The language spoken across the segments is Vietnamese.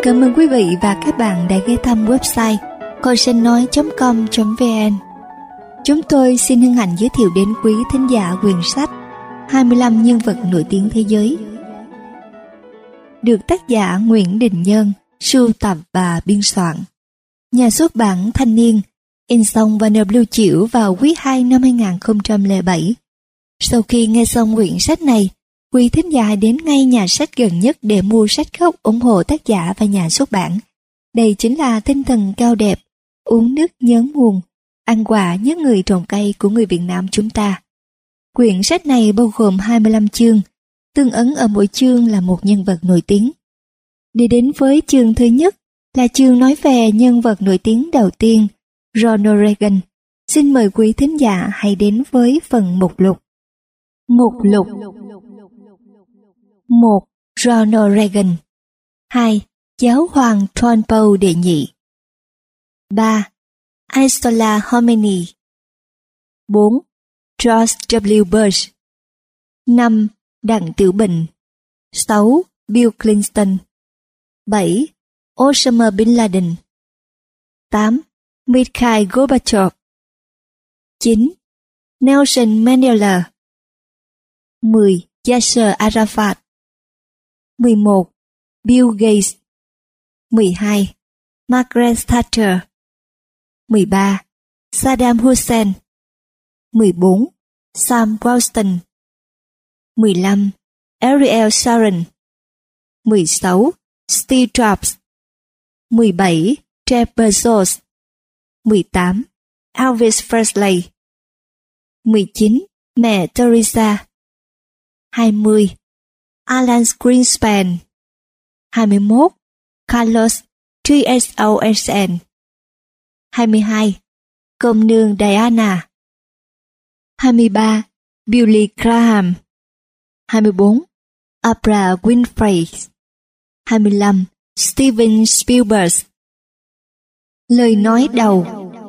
Cảm ơn quý vị và các bạn đã ghé thăm website coisannoi.com.vn. Chúng tôi xin hân hạnh giới thiệu đến quý thính giả quyển sách 25 nhân vật nổi tiếng thế giới, được tác giả Nguyễn Đình Nhân sưu tập và biên soạn. Nhà xuất bản Thanh Niên, in xong và nộp lưu trữ vào quý 2 năm 2007. Sau khi nghe xong quyển sách này, quý thính giả đến ngay nhà sách gần nhất để mua sách gốc ủng hộ tác giả và nhà xuất bản. Đây chính là tinh thần cao đẹp, uống nước nhớ nguồn, ăn quả nhớ người trồng cây của người Việt Nam chúng ta. Quyển sách này bao gồm 25 chương, tương ứng ở mỗi chương là một nhân vật nổi tiếng. Đi đến với chương thứ nhất là chương nói về nhân vật nổi tiếng đầu tiên, Ronald Reagan. Xin mời quý thính giả hãy đến với phần mục lục. Mục lục. 1. Ronald Reagan. 2. Giáo hoàng Trumbo đệ nhị. 3. Ayatollah Khomeini. 4. George W. Bush. 5. Đặng Tiểu Bình. 6. Bill Clinton. 7. Osama Bin Laden. 8. Mikhail Gorbachev. 9. Nelson Mandela. 10. Yasser Arafat. 11. Bill Gates. 12. Margaret Thatcher. 13. Saddam Hussein. 14. Sam Houston. 15. Ariel Sharon. 16. Steve Jobs. 17. Jeff Bezos. 18. Elvis Presley. 19. Mẹ Teresa. 20. Alan Greenspan. 21. Carlos Ghosn. 22. Công nương Diana. 23. Billy Graham. 24. Oprah Winfrey. 25. Steven Spielberg. Lời nói đầu.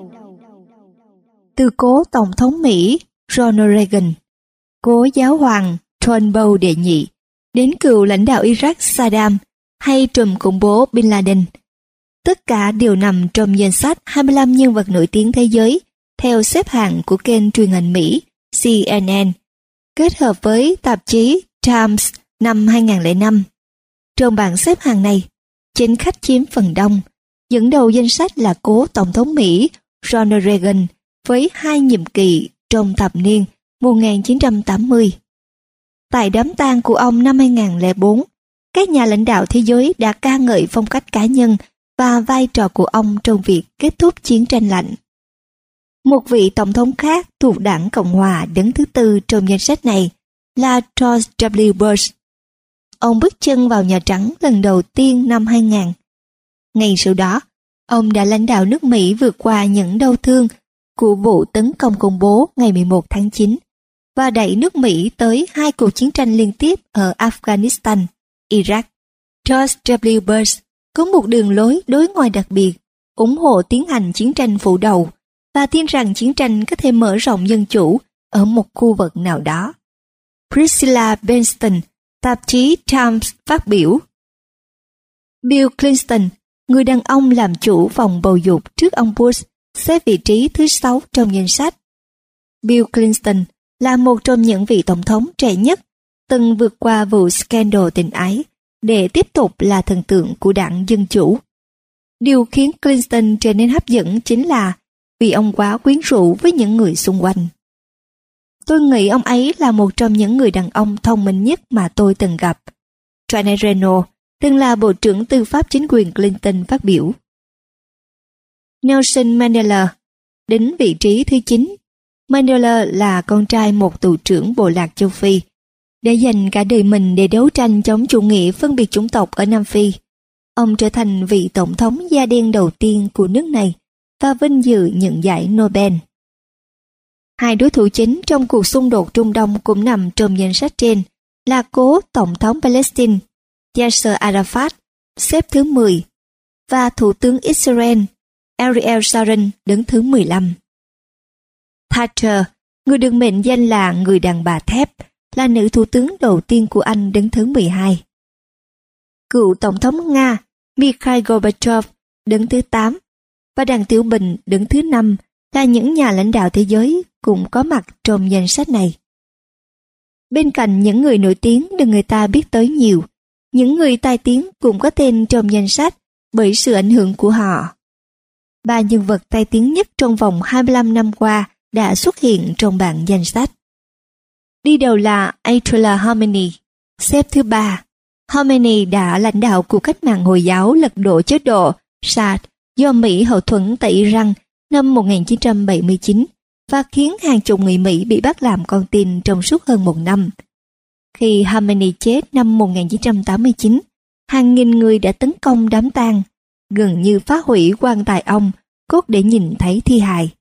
Từ cố Tổng thống Mỹ Ronald Reagan, cố giáo hoàng Trumbo đệ nhị, đến cựu lãnh đạo Iraq Saddam hay trùm khủng bố Bin Laden, tất cả đều nằm trong danh sách 25 nhân vật nổi tiếng thế giới theo xếp hạng của kênh truyền hình Mỹ CNN, kết hợp với tạp chí Times năm 2005. Trong bảng xếp hạng này, chính khách chiếm phần đông. Dẫn đầu danh sách là cố Tổng thống Mỹ Ronald Reagan với 2 nhiệm kỳ trong thập niên 1980. Tại đám tang của ông năm 2004, các nhà lãnh đạo thế giới đã ca ngợi phong cách cá nhân và vai trò của ông trong việc kết thúc chiến tranh lạnh. Một vị tổng thống khác thuộc đảng Cộng hòa đứng thứ tư trong danh sách này là George W. Bush. Ông bước chân vào Nhà Trắng lần đầu tiên năm 2000. Ngay sau đó, ông đã lãnh đạo nước Mỹ vượt qua những đau thương của vụ tấn công khủng bố ngày 11 tháng 9 và đẩy nước Mỹ tới 2 cuộc chiến tranh liên tiếp ở Afghanistan, Iraq. George W. Bush có một đường lối đối ngoại đặc biệt, ủng hộ tiến hành chiến tranh phủ đầu và tin rằng chiến tranh có thể mở rộng dân chủ ở một khu vực nào đó. Priscilla Benston, tạp chí Times phát biểu: Bill Clinton, người đàn ông làm chủ vòng bầu dục trước ông Bush, xếp vị trí thứ 6 trong danh sách. Bill Clinton là một trong những vị tổng thống trẻ nhất từng vượt qua vụ scandal tình ái để tiếp tục là thần tượng của đảng Dân Chủ. Điều khiến Clinton trở nên hấp dẫn chính là vì ông quá quyến rũ với những người xung quanh. Tôi nghĩ ông ấy là một trong những người đàn ông thông minh nhất mà tôi từng gặp. Ryan Reynolds, từng là Bộ trưởng Tư pháp chính quyền Clinton, phát biểu. Nelson Mandela đến vị trí thứ 9. Mandela là con trai một tù trưởng bộ lạc châu Phi, đã dành cả đời mình để đấu tranh chống chủ nghĩa phân biệt chủng tộc ở Nam Phi. Ông trở thành vị tổng thống da đen đầu tiên của nước này và vinh dự nhận giải Nobel. Hai đối thủ chính trong cuộc xung đột Trung Đông cũng nằm trong danh sách trên là cố Tổng thống Palestine Yasser Arafat, xếp thứ 10, và Thủ tướng Israel Ariel Sharon đứng thứ 15. Thatcher, người được mệnh danh là người đàn bà thép, là nữ thủ tướng đầu tiên của Anh, đứng thứ 12. Cựu Tổng thống Nga Mikhail Gorbachev đứng thứ 8 và Đặng Tiểu Bình đứng thứ 5 là những nhà lãnh đạo thế giới cũng có mặt trong danh sách này. Bên cạnh những người nổi tiếng được người ta biết tới nhiều, những người tai tiếng cũng có tên trong danh sách bởi sự ảnh hưởng của họ. 3 nhân vật tai tiếng nhất trong vòng 25 năm qua đã xuất hiện trong bảng danh sách. Đi đầu là Ayatollah Khomeini, xếp thứ 3. Khomeini đã lãnh đạo cuộc cách mạng Hồi giáo lật đổ chế độ Shah do Mỹ hậu thuẫn tại Iran năm 1979 và khiến hàng chục người Mỹ bị bắt làm con tin trong suốt hơn 1 năm. Khi Khomeini chết năm 1989, hàng nghìn người đã tấn công đám tang, gần như phá hủy quan tài ông, cốt để nhìn thấy thi hài.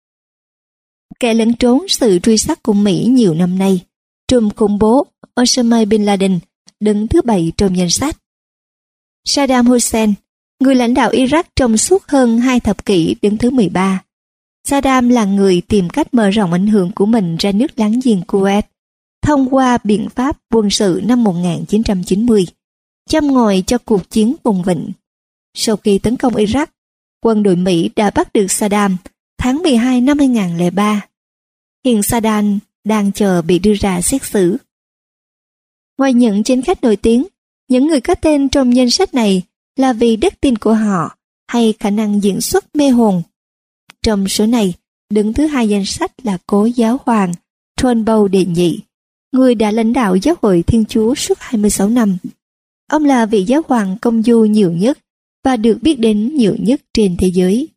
Kẻ lẫn trốn sự truy sát của Mỹ nhiều năm nay, trùm khủng bố Osama Bin Laden đứng thứ 7 trong danh sách. Saddam Hussein, người lãnh đạo Iraq trong suốt hơn 2 thập kỷ, đứng thứ 13. Saddam là người tìm cách mở rộng ảnh hưởng của mình ra nước láng giềng Kuwait thông qua biện pháp quân sự năm 1990, châm ngòi cho cuộc chiến vùng vịnh. Sau khi tấn công Iraq, quân đội Mỹ đã bắt được Saddam tháng 12 năm 2003. Hiện Saddam đang chờ bị đưa ra xét xử. Ngoài những chính khách nổi tiếng, những người có tên trong danh sách này là vì đức tin của họ hay khả năng diễn xuất mê hồn. Trong số này, đứng thứ 2 danh sách là cố giáo hoàng Turnbull đệ nhị, người đã lãnh đạo giáo hội Thiên Chúa suốt 26 năm. Ông là vị giáo hoàng công du nhiều nhất và được biết đến nhiều nhất trên thế giới.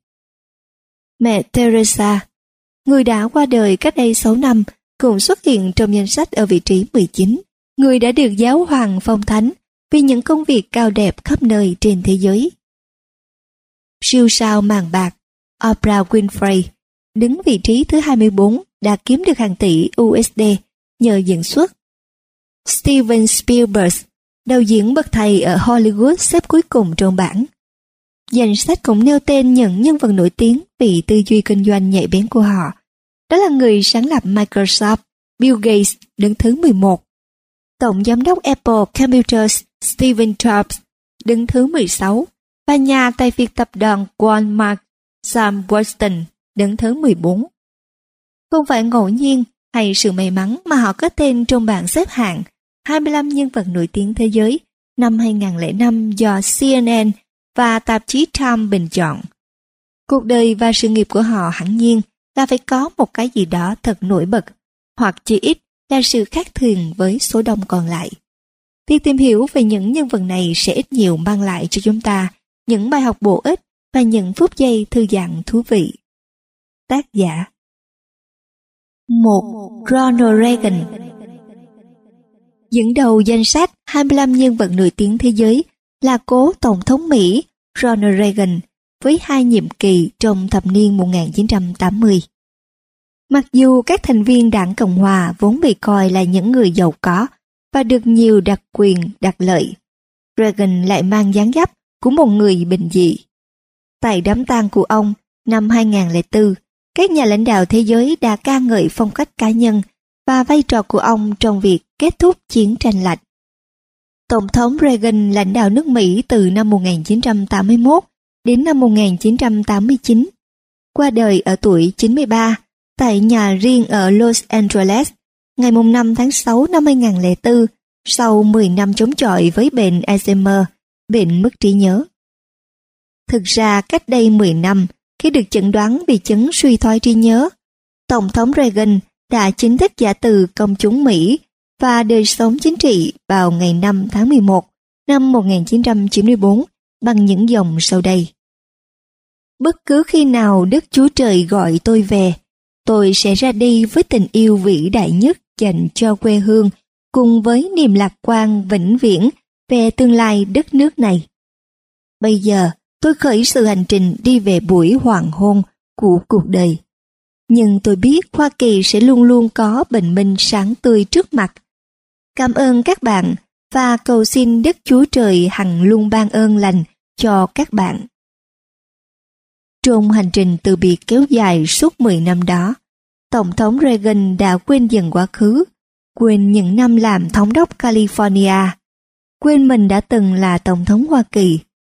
Mẹ Teresa, người đã qua đời cách đây 6 năm, cũng xuất hiện trong danh sách ở vị trí 19. Người đã được giáo hoàng phong thánh vì những công việc cao đẹp khắp nơi trên thế giới. Siêu sao màn bạc Oprah Winfrey đứng vị trí thứ 24 đã kiếm được hàng tỷ USD nhờ diễn xuất. Steven Spielberg, đạo diễn bậc thầy ở Hollywood, xếp cuối cùng trong bảng. Danh sách cũng nêu tên những nhân vật nổi tiếng vì tư duy kinh doanh nhạy bén của họ. Đó là người sáng lập Microsoft, Bill Gates, đứng thứ 11. Tổng giám đốc Apple Computers Steve Jobs đứng thứ 16 và nhà tài phiệt tập đoàn Walmart Sam Walton đứng thứ 14. Không phải ngẫu nhiên hay sự may mắn mà họ có tên trong bảng xếp hạng 25 nhân vật nổi tiếng thế giới năm 2005 do CNN và tạp chí Time bình chọn. Cuộc đời và sự nghiệp của họ hẳn nhiên là phải có một cái gì đó thật nổi bật, hoặc chỉ ít là sự khác thường với số đông còn lại. Việc tìm hiểu về những nhân vật này sẽ ít nhiều mang lại cho chúng ta những bài học bổ ích và những phút giây thư giãn thú vị. Tác giả 1. Ronald Reagan. Dẫn đầu danh sách 25 nhân vật nổi tiếng thế giới là cố Tổng thống Mỹ Ronald Reagan với 2 nhiệm kỳ trong thập niên 1980. Mặc dù các thành viên Đảng Cộng Hòa vốn bị coi là những người giàu có và được nhiều đặc quyền, đặc lợi, Reagan lại mang dáng dấp của một người bình dị. Tại đám tang của ông năm 2004, các nhà lãnh đạo thế giới đã ca ngợi phong cách cá nhân và vai trò của ông trong việc kết thúc chiến tranh lạnh. Tổng thống Reagan lãnh đạo nước Mỹ từ năm 1981 đến năm 1989, qua đời ở tuổi 93 tại nhà riêng ở Los Angeles ngày 5 tháng 6 năm 2004 sau 10 năm chống chọi với bệnh Alzheimer, bệnh mất trí nhớ. Thực ra cách đây 10 năm, khi được chẩn đoán bị chứng suy thoái trí nhớ, Tổng thống Reagan đã chính thức giã từ công chúng Mỹ và đời sống chính trị vào ngày 5 tháng 11 năm 1994 bằng những dòng sau đây. Bất cứ khi nào Đức Chúa Trời gọi tôi về, tôi sẽ ra đi với tình yêu vĩ đại nhất dành cho quê hương cùng với niềm lạc quan vĩnh viễn về tương lai đất nước này. Bây giờ, tôi khởi sự hành trình đi về buổi hoàng hôn của cuộc đời. Nhưng tôi biết Hoa Kỳ sẽ luôn luôn có bình minh sáng tươi trước mặt. Cảm ơn các bạn và cầu xin Đức Chúa Trời hằng luôn ban ơn lành cho các bạn. Trong hành trình từ biệt kéo dài suốt 10 năm đó, Tổng thống Reagan đã quên dần quá khứ, quên những năm làm thống đốc California, quên mình đã từng là Tổng thống Hoa Kỳ.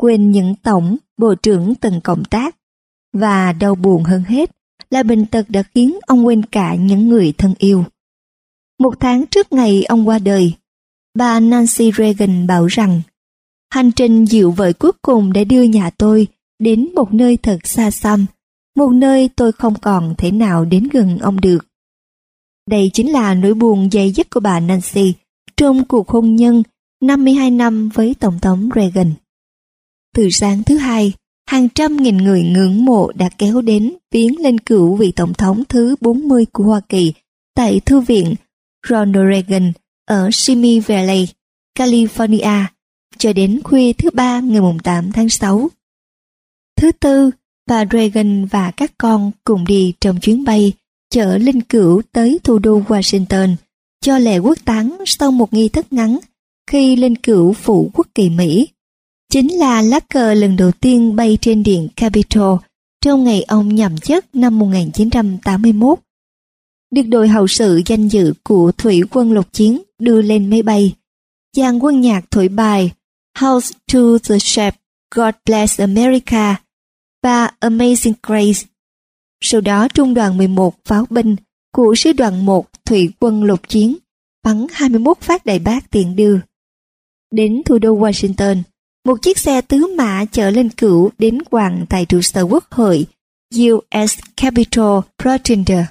quên những tổng bộ trưởng từng cộng tác. Và đau buồn hơn hết là bệnh tật đã khiến ông quên cả những người thân yêu. 1 tháng trước ngày ông qua đời, bà Nancy Reagan bảo rằng hành trình dịu vợi cuối cùng đã đưa nhà tôi đến một nơi thật xa xăm, một nơi tôi không còn thể nào đến gần ông được. Đây chính là nỗi buồn dày dứt của bà Nancy trong cuộc hôn nhân 52 năm với Tổng thống Reagan. Từ sáng thứ Hai, hàng trăm nghìn người ngưỡng mộ đã kéo đến viếng linh cữu vị Tổng thống thứ 40 của Hoa Kỳ tại Thư viện Ronald Reagan ở Simi Valley, California, cho đến khuya thứ Ba ngày 8 tháng 6. Thứ Tư, bà Reagan và các con cùng đi trong chuyến bay chở linh cữu tới thủ đô Washington cho lễ quốc táng sau một nghi thức ngắn khi linh cữu phủ quốc kỳ Mỹ. Chính là lá cờ lần đầu tiên bay trên điện Capitol trong ngày ông nhậm chức năm 1981. Được đội hậu sự danh dự của thủy quân lục chiến đưa lên máy bay. Dàn quân nhạc thổi bài House to the Ship, God Bless America và Amazing Grace. Sau đó trung đoàn 11 pháo binh của sư đoàn 1 thủy quân lục chiến bắn 21 phát đại bác tiễn đưa. Đến thủ đô Washington, một chiếc xe tứ mã chở linh cữu đến quàng tại trụ sở quốc hội US Capitol Protender.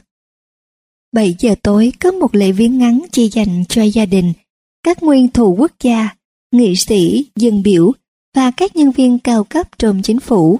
7 giờ tối có một lễ viếng ngắn chỉ dành cho gia đình, các nguyên thủ quốc gia, nghị sĩ, dân biểu và các nhân viên cao cấp trong chính phủ.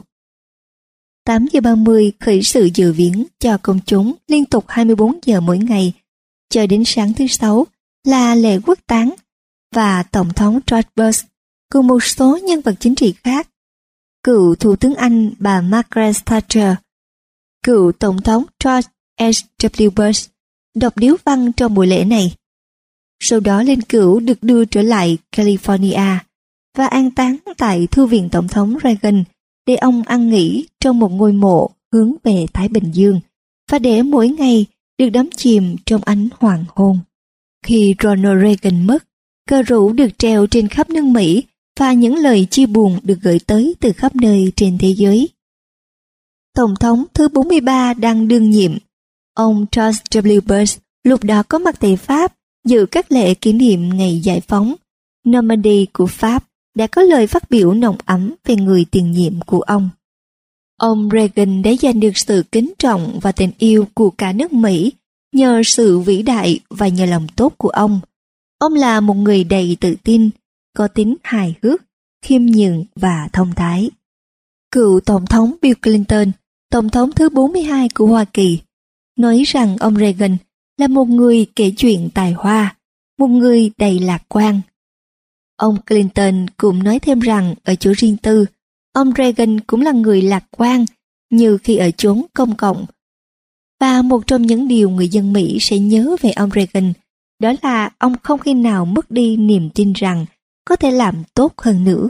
8 giờ 30 khởi sự dự viếng cho công chúng liên tục 24 giờ mỗi ngày, cho đến sáng thứ Sáu là lễ quốc táng và Tổng thống George Bush cùng một số nhân vật chính trị khác, cựu Thủ tướng Anh bà Margaret Thatcher, cựu Tổng thống George H.W. Bush đọc điếu văn trong buổi lễ này. Sau đó linh cữu được đưa trở lại California và an táng tại Thư viện Tổng thống Reagan để ông an nghỉ trong một ngôi mộ hướng về Thái Bình Dương và để mỗi ngày được đắm chìm trong ánh hoàng hôn. Khi Ronald Reagan mất, cờ rủ được treo trên khắp nước Mỹ và những lời chia buồn được gửi tới từ khắp nơi trên thế giới. Tổng thống thứ 43 đang đương nhiệm, ông George W. Bush lúc đó có mặt tại Pháp dự các lễ kỷ niệm ngày giải phóng. Normandy của Pháp đã có lời phát biểu nồng ấm về người tiền nhiệm của ông. Ông Reagan đã giành được sự kính trọng và tình yêu của cả nước Mỹ nhờ sự vĩ đại và nhờ lòng tốt của ông. Ông là một người đầy tự tin, có tính hài hước, khiêm nhường và thông thái. Cựu Tổng thống Bill Clinton, Tổng thống thứ 42 của Hoa Kỳ, nói rằng ông Reagan là một người kể chuyện tài hoa, một người đầy lạc quan. Ông Clinton cũng nói thêm rằng ở chỗ riêng tư, ông Reagan cũng là người lạc quan như khi ở chốn công cộng. Và một trong những điều người dân Mỹ sẽ nhớ về ông Reagan đó là ông không khi nào mất đi niềm tin rằng có thể làm tốt hơn nữa.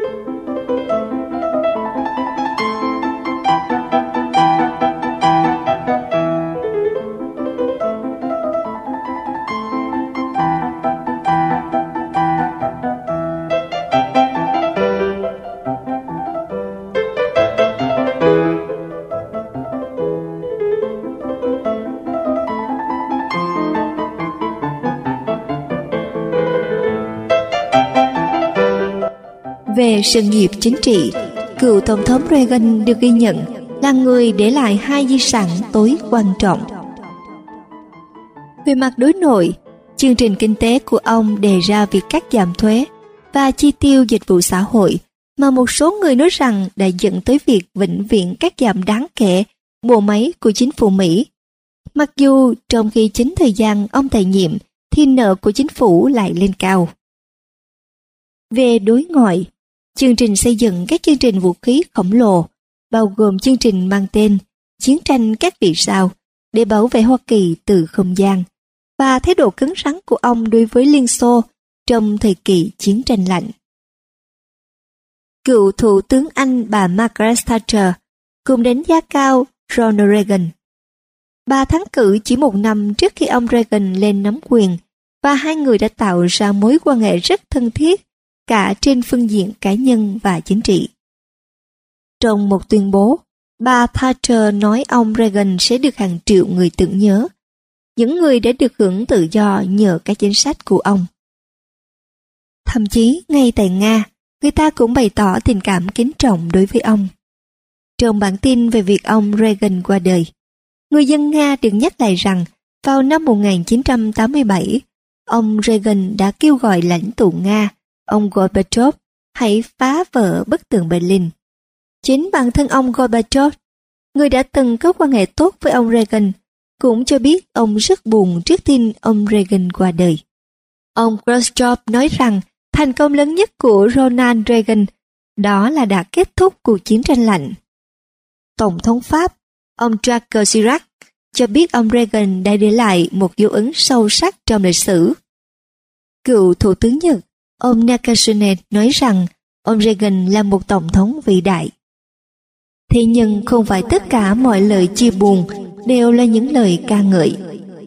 Về sự nghiệp chính trị, cựu Tổng thống Reagan được ghi nhận là người để lại hai di sản tối quan trọng. Về mặt đối nội, chương trình kinh tế của ông đề ra việc cắt giảm thuế và chi tiêu dịch vụ xã hội mà một số người nói rằng đã dẫn tới việc vĩnh viễn cắt giảm đáng kể bộ máy của chính phủ Mỹ. Mặc dù trong khi chính thời gian ông tại nhiệm thì nợ của chính phủ lại lên cao. Về đối ngoại, chương trình xây dựng các chương trình vũ khí khổng lồ, bao gồm chương trình mang tên Chiến tranh các vì sao để bảo vệ Hoa Kỳ từ không gian, và thái độ cứng rắn của ông đối với Liên Xô trong thời kỳ chiến tranh lạnh. Cựu Thủ tướng Anh bà Margaret Thatcher cùng đánh giá cao Ronald Reagan. Bà thắng cử chỉ 1 năm trước khi ông Reagan lên nắm quyền, và hai người đã tạo ra mối quan hệ rất thân thiết cả trên phương diện cá nhân và chính trị. Trong một tuyên bố, bà Thatcher nói ông Reagan sẽ được hàng triệu người tưởng nhớ, những người đã được hưởng tự do nhờ các chính sách của ông. Thậm chí ngay tại Nga, người ta cũng bày tỏ tình cảm kính trọng đối với ông. Trong bản tin về việc ông Reagan qua đời, người dân Nga được nhắc lại rằng vào năm 1987, ông Reagan đã kêu gọi lãnh tụ Nga, ông Gorbachev, hãy phá vỡ bức tường Berlin. Chính bản thân ông Gorbachev, người đã từng có quan hệ tốt với ông Reagan, cũng cho biết ông rất buồn trước tin ông Reagan qua đời. Ông Khrushchev nói rằng thành công lớn nhất của Ronald Reagan đó là đã kết thúc cuộc chiến tranh lạnh. Tổng thống Pháp, ông Jacques Chirac, cho biết ông Reagan đã để lại một dấu ấn sâu sắc trong lịch sử. Cựu Thủ tướng Nhật, ông Nakasone nói rằng ông Reagan là một tổng thống vĩ đại. Thế nhưng không phải tất cả mọi lời chia buồn đều là những lời ca ngợi.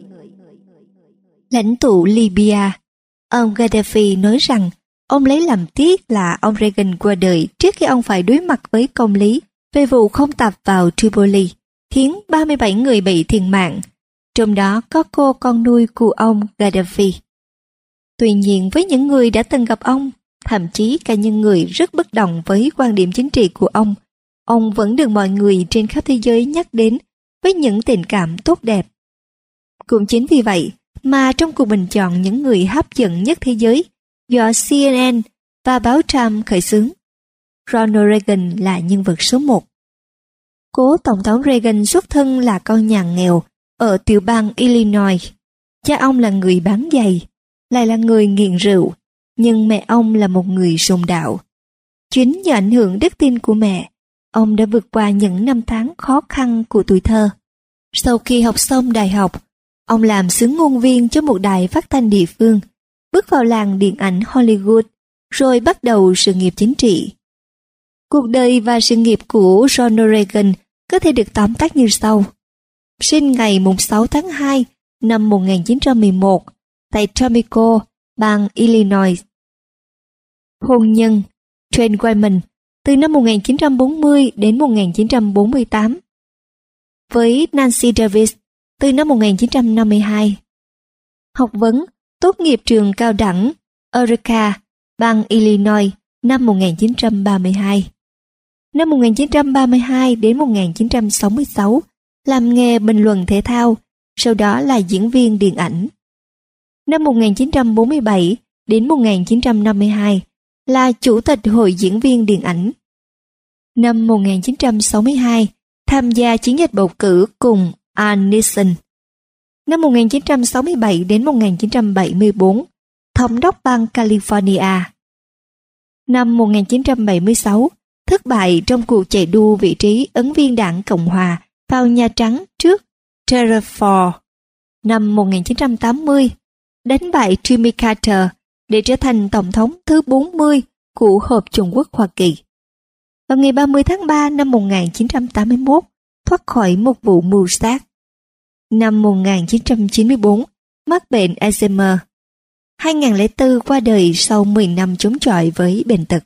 Lãnh tụ Libya, ông Gaddafi nói rằng ông lấy làm tiếc là ông Reagan qua đời trước khi ông phải đối mặt với công lý về vụ không tập vào Tripoli, khiến 37 người bị thiệt mạng, trong đó có cô con nuôi của ông Gaddafi. Tuy nhiên với những người đã từng gặp ông, thậm chí cả những người rất bất đồng với quan điểm chính trị của ông vẫn được mọi người trên khắp thế giới nhắc đến với những tình cảm tốt đẹp. Cũng chính vì vậy mà trong cuộc bình chọn những người hấp dẫn nhất thế giới do CNN và báo Time khởi xướng, Ronald Reagan là nhân vật số 1. Cố Tổng thống Reagan xuất thân là con nhà nghèo ở tiểu bang Illinois. Cha ông là người bán giày, lại là người nghiện rượu, nhưng mẹ ông là một người sùng đạo. Chính nhờ ảnh hưởng đức tin của mẹ, ông đã vượt qua những năm tháng khó khăn của tuổi thơ. Sau khi học xong đại học, ông làm xướng ngôn viên cho một đài phát thanh địa phương, bước vào làng điện ảnh Hollywood, rồi bắt đầu sự nghiệp chính trị. Cuộc đời và sự nghiệp của Ronald Reagan có thể được tóm tắt như sau. Sinh ngày 6 tháng 2 năm 1911 tại Tampico, bang Illinois. Hôn nhân Jane Wyman từ năm 1940 đến 1948. Với Nancy Davis từ năm 1952. Học vấn tốt nghiệp trường cao đẳng Eureka, bang Illinois năm 1932. Năm 1932 đến 1966 làm nghề bình luận thể thao, sau đó là diễn viên điện ảnh. Năm 1947 đến 1952 là chủ tịch Hội diễn viên điện ảnh. Năm 1962 tham gia chiến dịch bầu cử cùng Al Nixon. Năm 1967 đến 1974 thống đốc bang California. Năm 1976 thất bại trong cuộc chạy đua vị trí ứng viên đảng Cộng hòa vào Nhà Trắng trước Gerald Ford. Năm 1980 đánh bại Jimmy Carter để trở thành tổng thống thứ 40 của Hợp Trung Quốc Hoa Kỳ. Vào ngày 30 tháng 3 năm 1981 thoát khỏi một vụ mưu sát. Năm 1994 mắc bệnh Alzheimer. 2004 qua đời sau 10 năm chống chọi với bệnh tật.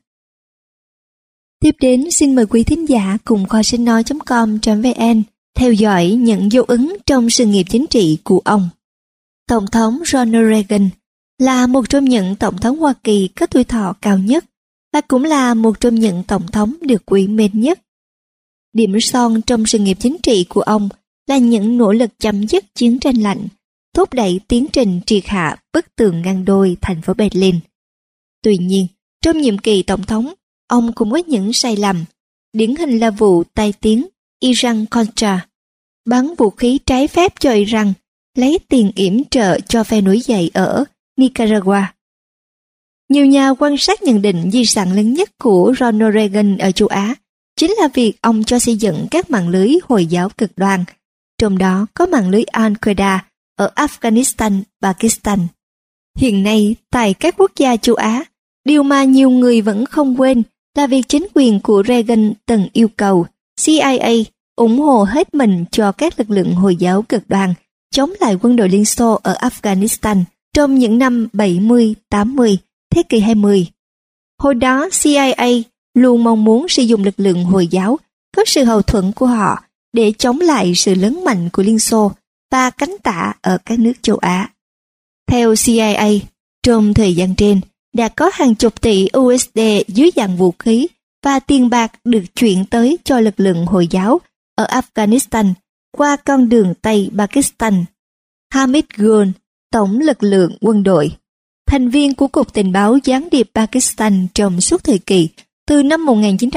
Tiếp đến xin mời quý thính giả cùng kho sách nói.com.vn theo dõi những dấu ấn trong sự nghiệp chính trị của ông. Tổng thống Ronald Reagan là một trong những tổng thống Hoa Kỳ có tuổi thọ cao nhất và cũng là một trong những tổng thống được quý mến nhất. Điểm son trong sự nghiệp chính trị của ông là những nỗ lực chấm dứt chiến tranh lạnh, thúc đẩy tiến trình triệt hạ bức tường ngăn đôi thành phố Berlin. Tuy nhiên, trong nhiệm kỳ tổng thống, ông cũng có những sai lầm, điển hình là vụ tai tiếng Iran-Contra, bắn vũ khí trái phép cho Iran, lấy tiền yểm trợ cho phe nổi dậy ở Nicaragua. Nhiều nhà quan sát nhận định di sản lớn nhất của Ronald Reagan ở châu Á chính là việc ông cho xây dựng các mạng lưới Hồi giáo cực đoan, trong đó có mạng lưới Al-Qaeda ở Afghanistan, Pakistan. Hiện nay, tại các quốc gia châu Á, điều mà nhiều người vẫn không quên là việc chính quyền của Reagan từng yêu cầu CIA ủng hộ hết mình cho các lực lượng Hồi giáo cực đoan chống lại quân đội Liên Xô ở Afghanistan trong những năm 70-80, thế kỷ 20. Hồi đó CIA luôn mong muốn sử dụng lực lượng Hồi giáo có sự hậu thuẫn của họ để chống lại sự lớn mạnh của Liên Xô và cánh tả ở các nước châu Á. Theo CIA, trong thời gian trên, đã có hàng chục tỷ USD dưới dạng vũ khí và tiền bạc được chuyển tới cho lực lượng Hồi giáo ở Afghanistan qua con đường Tây Pakistan. Hamid Gul, tổng lực lượng quân đội, thành viên của Cục Tình báo Gián điệp Pakistan trong suốt thời kỳ từ năm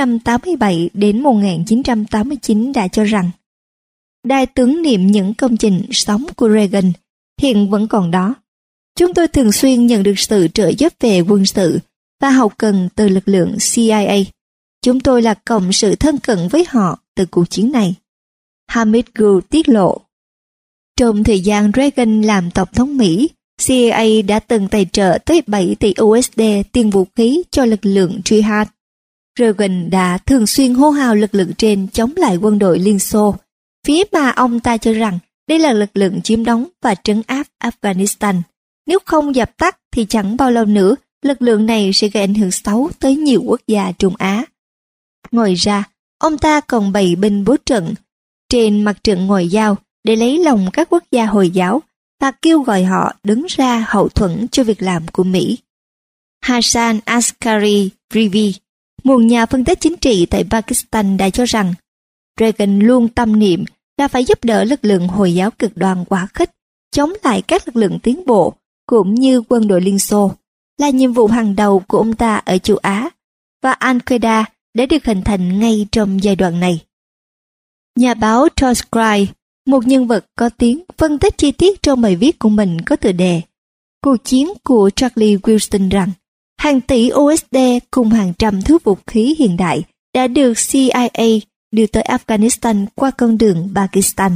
1987 đến 1989 đã cho rằng đài tưởng niệm những công trình sống của Reagan hiện vẫn còn đó. Chúng tôi thường xuyên nhận được sự trợ giúp về quân sự và hậu cần từ lực lượng CIA. Chúng tôi là cộng sự thân cận với họ từ cuộc chiến này. Hamid Gul tiết lộ. Trong thời gian Reagan làm tổng thống Mỹ, CIA đã từng tài trợ tới 7 tỷ USD tiền vũ khí cho lực lượng Jihad. Reagan đã thường xuyên hô hào lực lượng trên chống lại quân đội Liên Xô, phía mà ông ta cho rằng đây là lực lượng chiếm đóng và trấn áp Afghanistan. Nếu không dập tắt thì chẳng bao lâu nữa, lực lượng này sẽ gây ảnh hưởng xấu tới nhiều quốc gia Trung Á. Ngoài ra, ông ta còn bày binh bố trận trên mặt trận ngoại giao để lấy lòng các quốc gia Hồi giáo và kêu gọi họ đứng ra hậu thuẫn cho việc làm của Mỹ. Hassan Askari Rivi, một nhà phân tích chính trị tại Pakistan đã cho rằng Reagan luôn tâm niệm là phải giúp đỡ lực lượng Hồi giáo cực đoan quá khích chống lại các lực lượng tiến bộ cũng như quân đội Liên Xô là nhiệm vụ hàng đầu của ông ta ở châu Á, và Al-Qaeda đã được hình thành ngay trong giai đoạn này. Nhà báo George Cry, một nhân vật có tiếng, phân tích chi tiết trong bài viết của mình có tựa đề Cuộc chiến của Charlie Wilson rằng hàng tỷ USD cùng hàng trăm thứ vũ khí hiện đại đã được CIA đưa tới Afghanistan qua con đường Pakistan.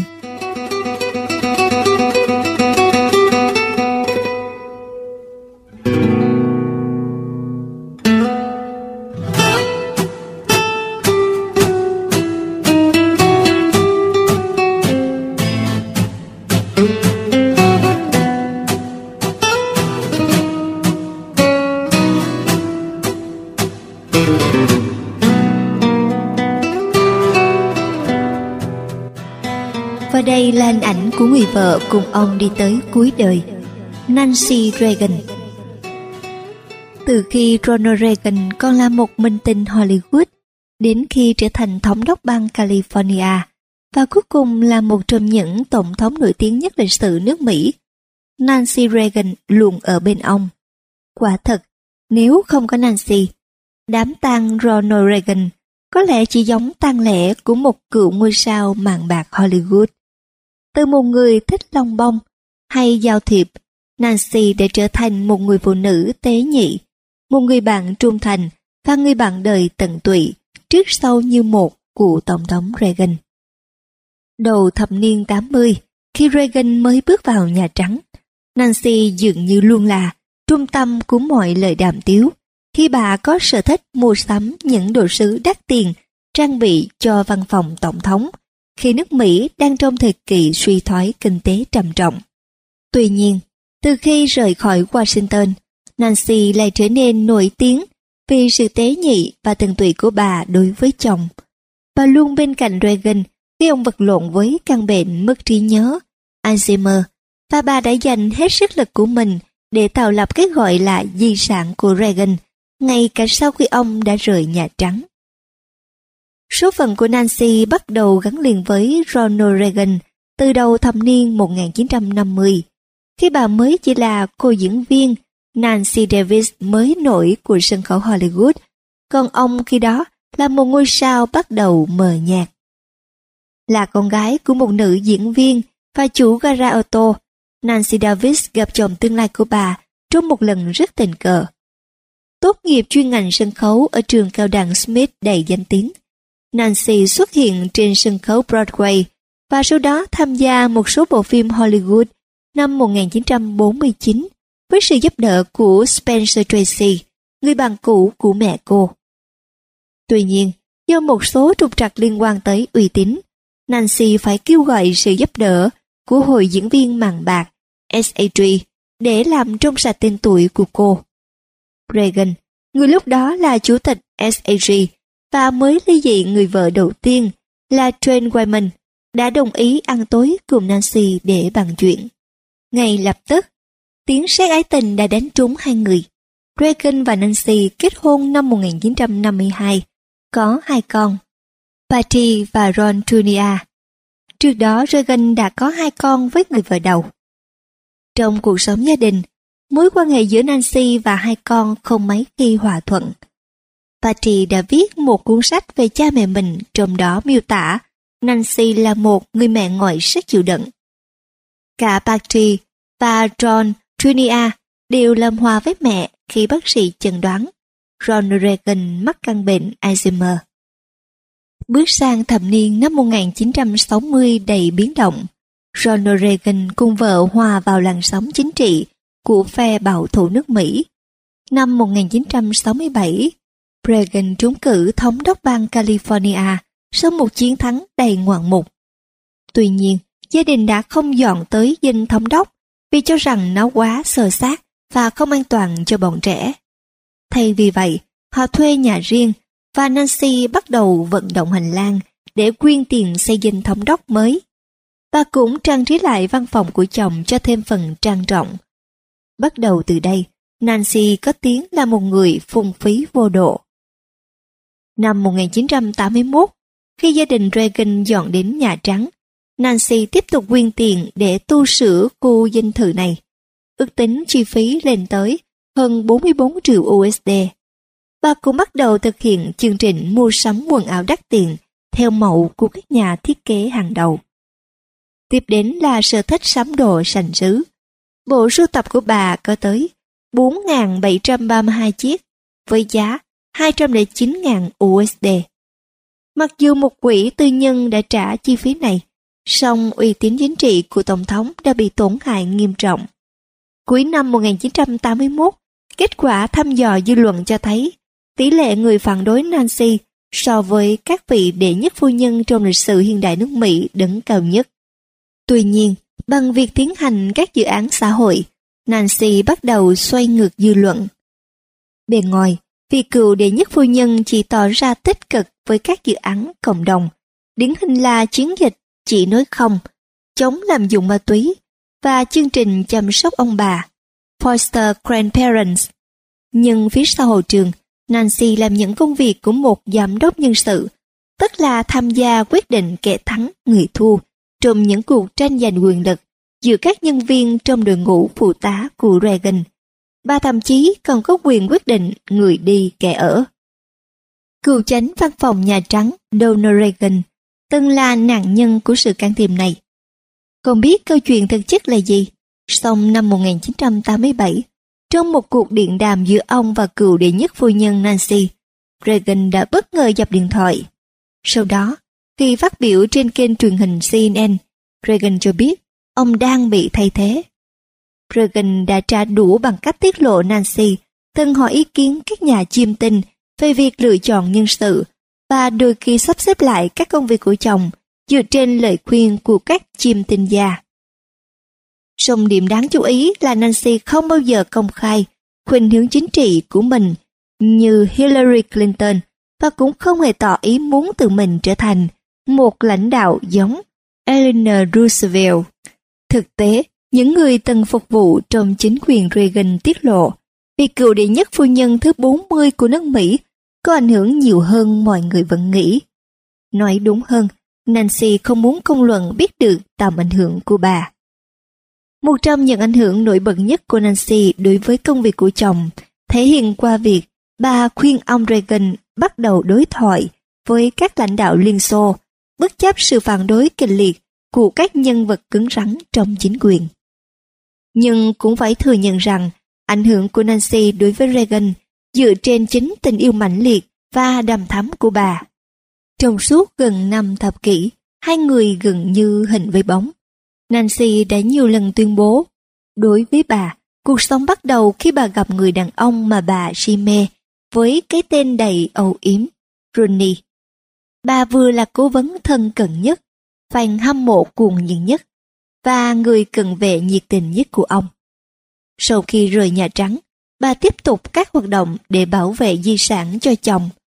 Và đây là hình ảnh của người vợ cùng ông đi tới cuối đời, Nancy Reagan. Từ khi Ronald Reagan còn là một minh tinh Hollywood, đến khi trở thành thống đốc bang California, và cuối cùng là một trong những tổng thống nổi tiếng nhất lịch sử nước Mỹ, Nancy Reagan luôn ở bên ông. Quả thật, nếu không có Nancy, đám tang Ronald Reagan có lẽ chỉ giống tang lễ của một cựu ngôi sao màn bạc Hollywood. Từ một người thích lông bông hay giao thiệp, Nancy đã trở thành một người phụ nữ tế nhị, một người bạn trung thành và người bạn đời tận tụy, trước sau như một của Tổng thống Reagan. Đầu thập niên 80, khi Reagan mới bước vào Nhà Trắng, Nancy dường như luôn là trung tâm của mọi lời đàm tiếu, khi bà có sở thích mua sắm những đồ sứ đắt tiền trang bị cho văn phòng tổng thống, khi nước Mỹ đang trong thời kỳ suy thoái kinh tế trầm trọng. Tuy nhiên, từ khi rời khỏi Washington, Nancy lại trở nên nổi tiếng vì sự tế nhị và tận tụy của bà đối với chồng. Bà luôn bên cạnh Reagan khi ông vật lộn với căn bệnh mất trí nhớ, Alzheimer, và bà đã dành hết sức lực của mình để tạo lập cái gọi là di sản của Reagan, ngay cả sau khi ông đã rời Nhà Trắng. Số phận của Nancy bắt đầu gắn liền với Ronald Reagan từ đầu thập niên 1950, khi bà mới chỉ là cô diễn viên Nancy Davis mới nổi của sân khấu Hollywood, còn ông khi đó là một ngôi sao bắt đầu mờ nhạt. Là con gái của một nữ diễn viên và chủ gara ô tô, Nancy Davis gặp chồng tương lai của bà trong một lần rất tình cờ. Tốt nghiệp chuyên ngành sân khấu ở trường cao đẳng Smith đầy danh tiếng, Nancy xuất hiện trên sân khấu Broadway và sau đó tham gia một số bộ phim Hollywood năm 1949 với sự giúp đỡ của Spencer Tracy, người bạn cũ của mẹ cô. Tuy nhiên, do một số trục trặc liên quan tới uy tín, Nancy phải kêu gọi sự giúp đỡ của hội diễn viên màn bạc SAG để làm trong sạch tên tuổi của cô. Reagan, người lúc đó là chủ tịch SAG và mới ly dị người vợ đầu tiên là Jane Wyman đã đồng ý ăn tối cùng Nancy để bàn chuyện. Ngay lập tức, tiếng sét ái tình đã đánh trúng hai người. Reagan và Nancy kết hôn năm 1952, có hai con, Patty và Ron Jr. Trước đó Reagan đã có hai con với người vợ đầu. Trong cuộc sống gia đình, mối quan hệ giữa Nancy và hai con không mấy khi hòa thuận. Patty đã viết một cuốn sách về cha mẹ mình, trong đó miêu tả Nancy là một người mẹ ngoại rất chịu đựng. Cả Patty và Ron Jr. đều làm hòa với mẹ khi bác sĩ chẩn đoán Ronald Reagan mắc căn bệnh Alzheimer. Bước sang thập niên năm 1960 đầy biến động, Ronald Reagan cùng vợ hòa vào làn sóng chính trị của phe bảo thủ nước Mỹ. Năm 1967, Reagan trúng cử thống đốc bang California sau một chiến thắng đầy ngoạn mục. Tuy nhiên, gia đình đã không dọn tới dinh thống đốc vì cho rằng nó quá xơ xác và không an toàn cho bọn trẻ. Thay vì vậy, họ thuê nhà riêng và Nancy bắt đầu vận động hành lang để quyên tiền xây dinh thống đốc mới. Bà cũng trang trí lại văn phòng của chồng cho thêm phần trang trọng. Bắt đầu từ đây, Nancy có tiếng là một người phung phí vô độ. Năm 1981, khi gia đình Reagan dọn đến Nhà Trắng, Nancy tiếp tục quyên tiền để tu sửa khu dinh thự này. Ước tính chi phí lên tới hơn 44 triệu USD. Bà cũng bắt đầu thực hiện chương trình mua sắm quần áo đắt tiền theo mẫu của các nhà thiết kế hàng đầu. Tiếp đến là sở thích sắm đồ sành sứ. Bộ sưu tập của bà có tới 4.732 chiếc với giá 209.000 USD. Mặc dù một quỹ tư nhân đã trả chi phí này, song uy tín chính trị của Tổng thống đã bị tổn hại nghiêm trọng. Cuối năm 1981, kết quả thăm dò dư luận cho thấy tỷ lệ người phản đối Nancy so với các vị đệ nhất phu nhân trong lịch sử hiện đại nước Mỹ đứng cao nhất. Tuy nhiên, bằng việc tiến hành các dự án xã hội, Nancy bắt đầu xoay ngược dư luận. Bề ngoài, vị cựu đệ nhất phu nhân chỉ tỏ ra tích cực với các dự án cộng đồng, điển hình là chiến dịch Chị nói không, chống lạm dụng ma túy và chương trình chăm sóc ông bà, Foster Grandparents. Nhưng phía sau hậu trường, Nancy làm những công việc của một giám đốc nhân sự, tức là tham gia quyết định kẻ thắng, người thua trong những cuộc tranh giành quyền lực giữa các nhân viên trong đội ngũ phụ tá của Reagan. Bà thậm chí còn có quyền quyết định người đi kẻ ở. Cựu chánh văn phòng Nhà Trắng Donald Reagan từng là nạn nhân của sự can thiệp này. Không biết câu chuyện thực chất là gì, song năm 1987, trong một cuộc điện đàm giữa ông và cựu đệ nhất phu nhân Nancy, Reagan đã bất ngờ dập điện thoại. Sau đó, khi phát biểu trên kênh truyền hình CNN, Reagan cho biết ông đang bị thay thế. Reagan đã trả đũa bằng cách tiết lộ Nancy từng hỏi ý kiến các nhà chiêm tinh về việc lựa chọn nhân sự và đôi khi sắp xếp lại các công việc của chồng dựa trên lời khuyên của các chiêm tinh gia. Song điểm đáng chú ý là Nancy không bao giờ công khai khuynh hướng chính trị của mình như Hillary Clinton và cũng không hề tỏ ý muốn tự mình trở thành một lãnh đạo giống Eleanor Roosevelt. Thực tế, những người từng phục vụ trong chính quyền Reagan tiết lộ vị cựu đệ nhất phu nhân thứ 40 của nước Mỹ có ảnh hưởng nhiều hơn mọi người vẫn nghĩ. Nói đúng hơn, Nancy không muốn công luận biết được tầm ảnh hưởng của bà. Một trong những ảnh hưởng nổi bật nhất của Nancy đối với công việc của chồng thể hiện qua việc bà khuyên ông Reagan bắt đầu đối thoại với các lãnh đạo Liên Xô, bất chấp sự phản đối kịch liệt của các nhân vật cứng rắn trong chính quyền. Nhưng cũng phải thừa nhận rằng ảnh hưởng của Nancy đối với Reagan dựa trên chính tình yêu mãnh liệt và đằm thắm của bà. Trong suốt gần 5 thập kỷ, hai người gần như hình với bóng. Nancy đã nhiều lần tuyên bố, đối với bà, cuộc sống bắt đầu khi bà gặp người đàn ông mà bà si mê với cái tên đầy âu yếm, Ronnie. Bà vừa là cố vấn thân cận nhất, fan hâm mộ cuồng nhiệt nhất và người cận vệ nhiệt tình nhất của ông. Sau khi rời Nhà Trắng, bà tiếp tục các hoạt động để bảo vệ di sản cho chồng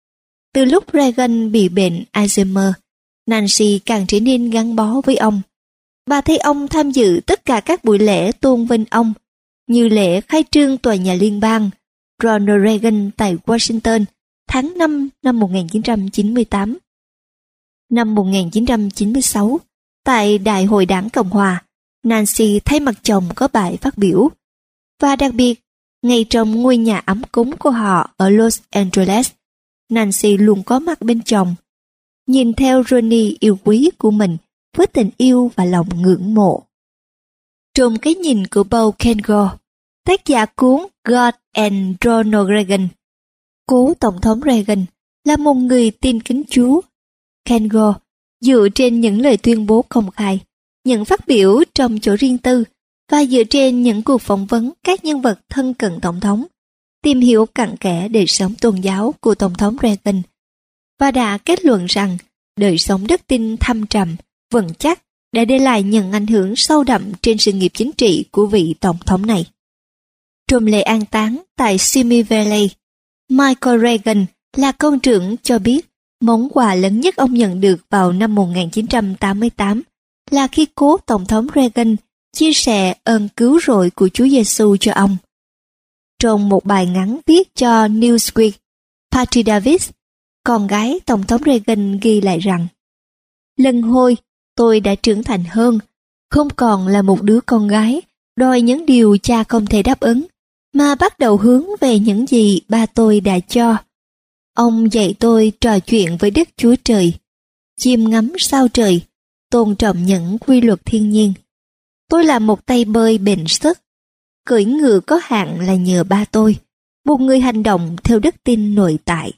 Từ lúc Reagan bị bệnh Alzheimer, Nancy càng trở nên gắn bó với ông. Bà thấy ông tham dự tất cả các buổi lễ tôn vinh ông, như lễ khai trương tòa nhà liên bang Ronald Reagan tại Washington tháng 5 năm 1998. Năm 1996, tại Đại hội Đảng Cộng Hòa, Nancy thay mặt chồng có bài phát biểu. Và đặc biệt, ngay trong ngôi nhà ấm cúng của họ ở Los Angeles, Nancy luôn có mặt bên chồng, nhìn theo Ronnie yêu quý của mình với tình yêu và lòng ngưỡng mộ. Trong cái nhìn của Paul Kengor, tác giả cuốn God and Ronald Reagan, cố Tổng thống Reagan là một người tin kính Chúa. Kengor dựa trên những lời tuyên bố công khai, những phát biểu trong chỗ riêng tư và dựa trên những cuộc phỏng vấn các nhân vật thân cận Tổng thống, tìm hiểu cặn kẽ đời sống tôn giáo của Tổng thống Reagan và đã kết luận rằng đời sống đức tin thâm trầm, vững chắc đã để lại những ảnh hưởng sâu đậm trên sự nghiệp chính trị của vị Tổng thống này. Trong lễ an táng tại Simi Valley, Michael Reagan là con trưởng cho biết món quà lớn nhất ông nhận được vào năm 1988 là khi cố Tổng thống Reagan chia sẻ ơn cứu rỗi của Chúa Giêsu cho ông. Trong một bài ngắn viết cho Newsweek, Patty Davis, con gái Tổng thống Reagan ghi lại rằng: "Lần hồi, tôi đã trưởng thành hơn, không còn là một đứa con gái đòi những điều cha không thể đáp ứng, mà bắt đầu hướng về những gì ba tôi đã cho. Ông dạy tôi trò chuyện với Đức Chúa Trời, chiêm ngắm sao trời, tôn trọng những quy luật thiên nhiên. Tôi là một tay bơi bền sức, cưỡi ngựa có hạn là nhờ ba tôi, một người hành động theo đức tin nội tại."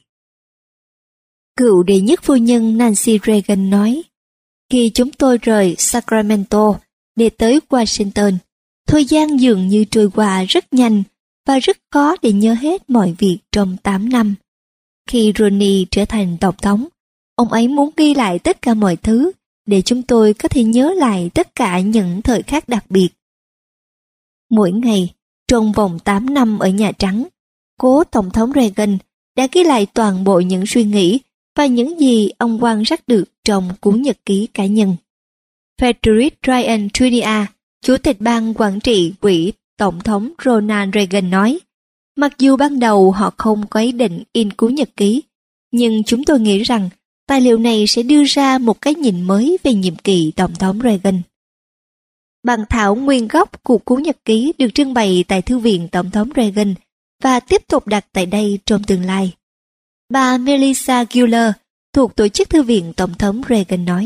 Cựu đệ nhất phu nhân Nancy Reagan nói: "Khi chúng tôi rời Sacramento để tới Washington, thời gian dường như trôi qua rất nhanh và rất khó để nhớ hết mọi việc trong 8 năm. Khi Ronnie trở thành Tổng thống, ông ấy muốn ghi lại tất cả mọi thứ để chúng tôi có thể nhớ lại tất cả những thời khắc đặc biệt." Mỗi ngày, trong vòng 8 năm ở Nhà Trắng, cố Tổng thống Reagan đã ghi lại toàn bộ những suy nghĩ và những gì ông quan sát được trong cuốn nhật ký cá nhân. Frederick Ryan Jr., Chủ tịch Ban Quản trị Quỹ Tổng thống Ronald Reagan nói: "Mặc dù ban đầu họ không có ý định in cuốn nhật ký, nhưng chúng tôi nghĩ rằng tài liệu này sẽ đưa ra một cái nhìn mới về nhiệm kỳ Tổng thống Reagan." Bản thảo nguyên gốc của cuốn nhật ký được trưng bày tại Thư viện Tổng thống Reagan và tiếp tục đặt tại đây trong tương lai. Bà Melissa Guller thuộc Tổ chức Thư viện Tổng thống Reagan nói: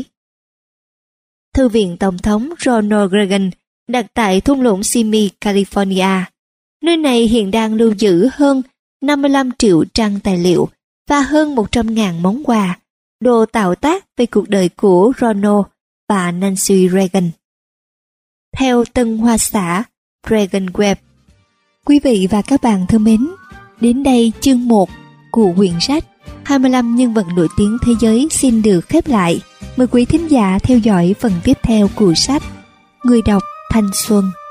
"Thư viện Tổng thống Ronald Reagan đặt tại thung lũng Simi, California. Nơi này hiện đang lưu giữ hơn 55 triệu trang tài liệu và hơn 100.000 món quà, đồ tạo tác về cuộc đời của Ronald và Nancy Reagan." Theo Tân Hoa Xã Reagan Web. Quý vị và các bạn thân mến, đến đây chương 1 của quyển sách 25 nhân vật nổi tiếng thế giới xin được khép lại. Mời quý thính giả theo dõi phần tiếp theo của sách. Người đọc Thanh Xuân.